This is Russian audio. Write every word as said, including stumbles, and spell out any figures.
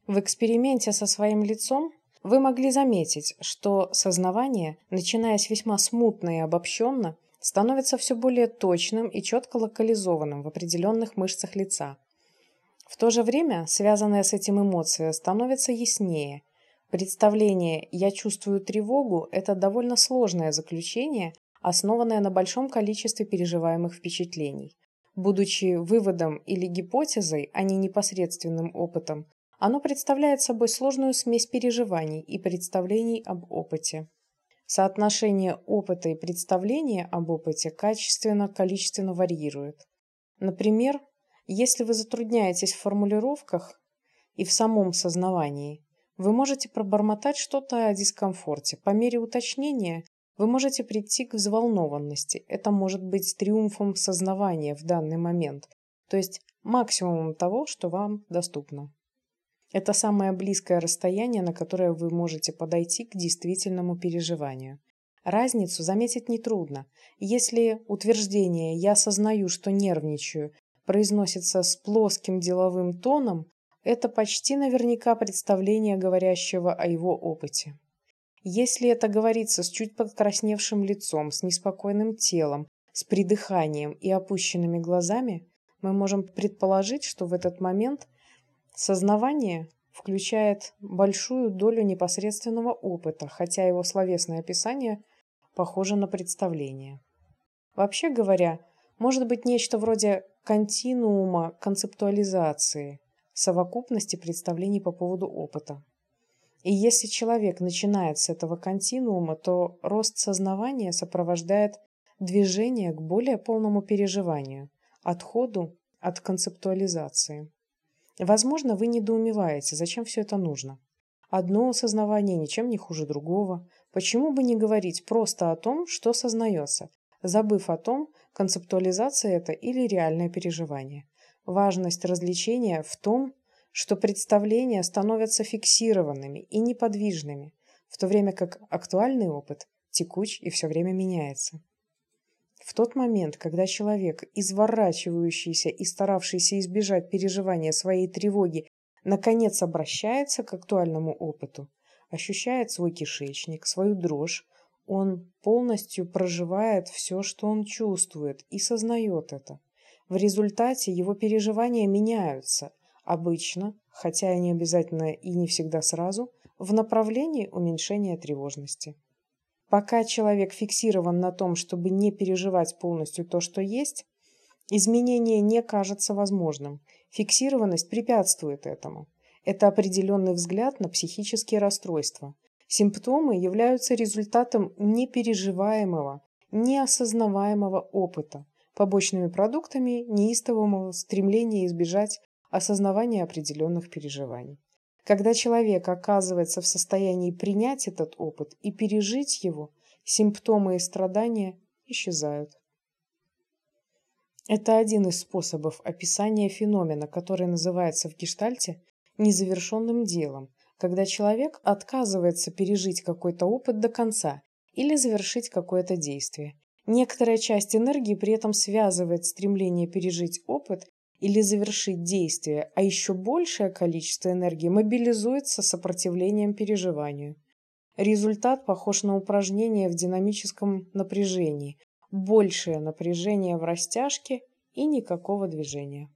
В эксперименте со своим лицом вы могли заметить, что сознавание, начинаясь весьма смутно и обобщенно, становится все более точным и четко локализованным в определенных мышцах лица. В то же время связанная с этим эмоция становится яснее. Представление «я чувствую тревогу» – это довольно сложное заключение, основанное на большом количестве переживаемых впечатлений. Будучи выводом или гипотезой, а не непосредственным опытом, оно представляет собой сложную смесь переживаний и представлений об опыте. Соотношение опыта и представления об опыте качественно-количественно варьирует. Например, если вы затрудняетесь в формулировках и в самом сознавании, вы можете пробормотать что-то о дискомфорте. По мере уточнения вы можете прийти к взволнованности. Это может быть триумфом сознавания в данный момент, то есть максимумом того, что вам доступно. Это самое близкое расстояние, на которое вы можете подойти к действительному переживанию. Разницу заметить нетрудно. Если утверждение «я осознаю, что нервничаю» произносится с плоским деловым тоном, это почти наверняка представление говорящего о его опыте. Если это говорится с чуть подкрасневшим лицом, с неспокойным телом, с придыханием и опущенными глазами, мы можем предположить, что в этот момент сознавание включает большую долю непосредственного опыта, хотя его словесное описание похоже на представление. Вообще говоря, может быть нечто вроде континуума концептуализации, совокупности представлений по поводу опыта. И если человек начинает с этого континуума, то рост сознавания сопровождает движение к более полному переживанию, отходу от концептуализации. Возможно, вы недоумеваете, зачем все это нужно. Одно осознавание ничем не хуже другого. Почему бы не говорить просто о том, что сознается, забыв о том, концептуализация это или реальное переживание. Важность развлечения в том, что представления становятся фиксированными и неподвижными, в то время как актуальный опыт текуч и все время меняется. В тот момент, когда человек, изворачивающийся и старавшийся избежать переживания своей тревоги, наконец обращается к актуальному опыту, ощущает свой кишечник, свою дрожь, он полностью проживает все, что он чувствует, и сознает это. В результате его переживания меняются, обычно, хотя и не обязательно и не всегда сразу, в направлении уменьшения тревожности. Пока человек фиксирован на том, чтобы не переживать полностью то, что есть, изменение не кажется возможным. Фиксированность препятствует этому. Это определенный взгляд на психические расстройства. Симптомы являются результатом непереживаемого, неосознаваемого опыта, побочными продуктами неистового стремления избежать осознавания определенных переживаний. Когда человек оказывается в состоянии принять этот опыт и пережить его, симптомы и страдания исчезают. Это один из способов описания феномена, который называется в гештальте незавершенным делом, когда человек отказывается пережить какой-то опыт до конца или завершить какое-то действие. Некоторая часть энергии при этом связывает стремление пережить опыт или завершить действие, а еще большее количество энергии мобилизуется сопротивлением переживанию. Результат похож на упражнение в динамическом напряжении. Большее напряжение в растяжке и никакого движения.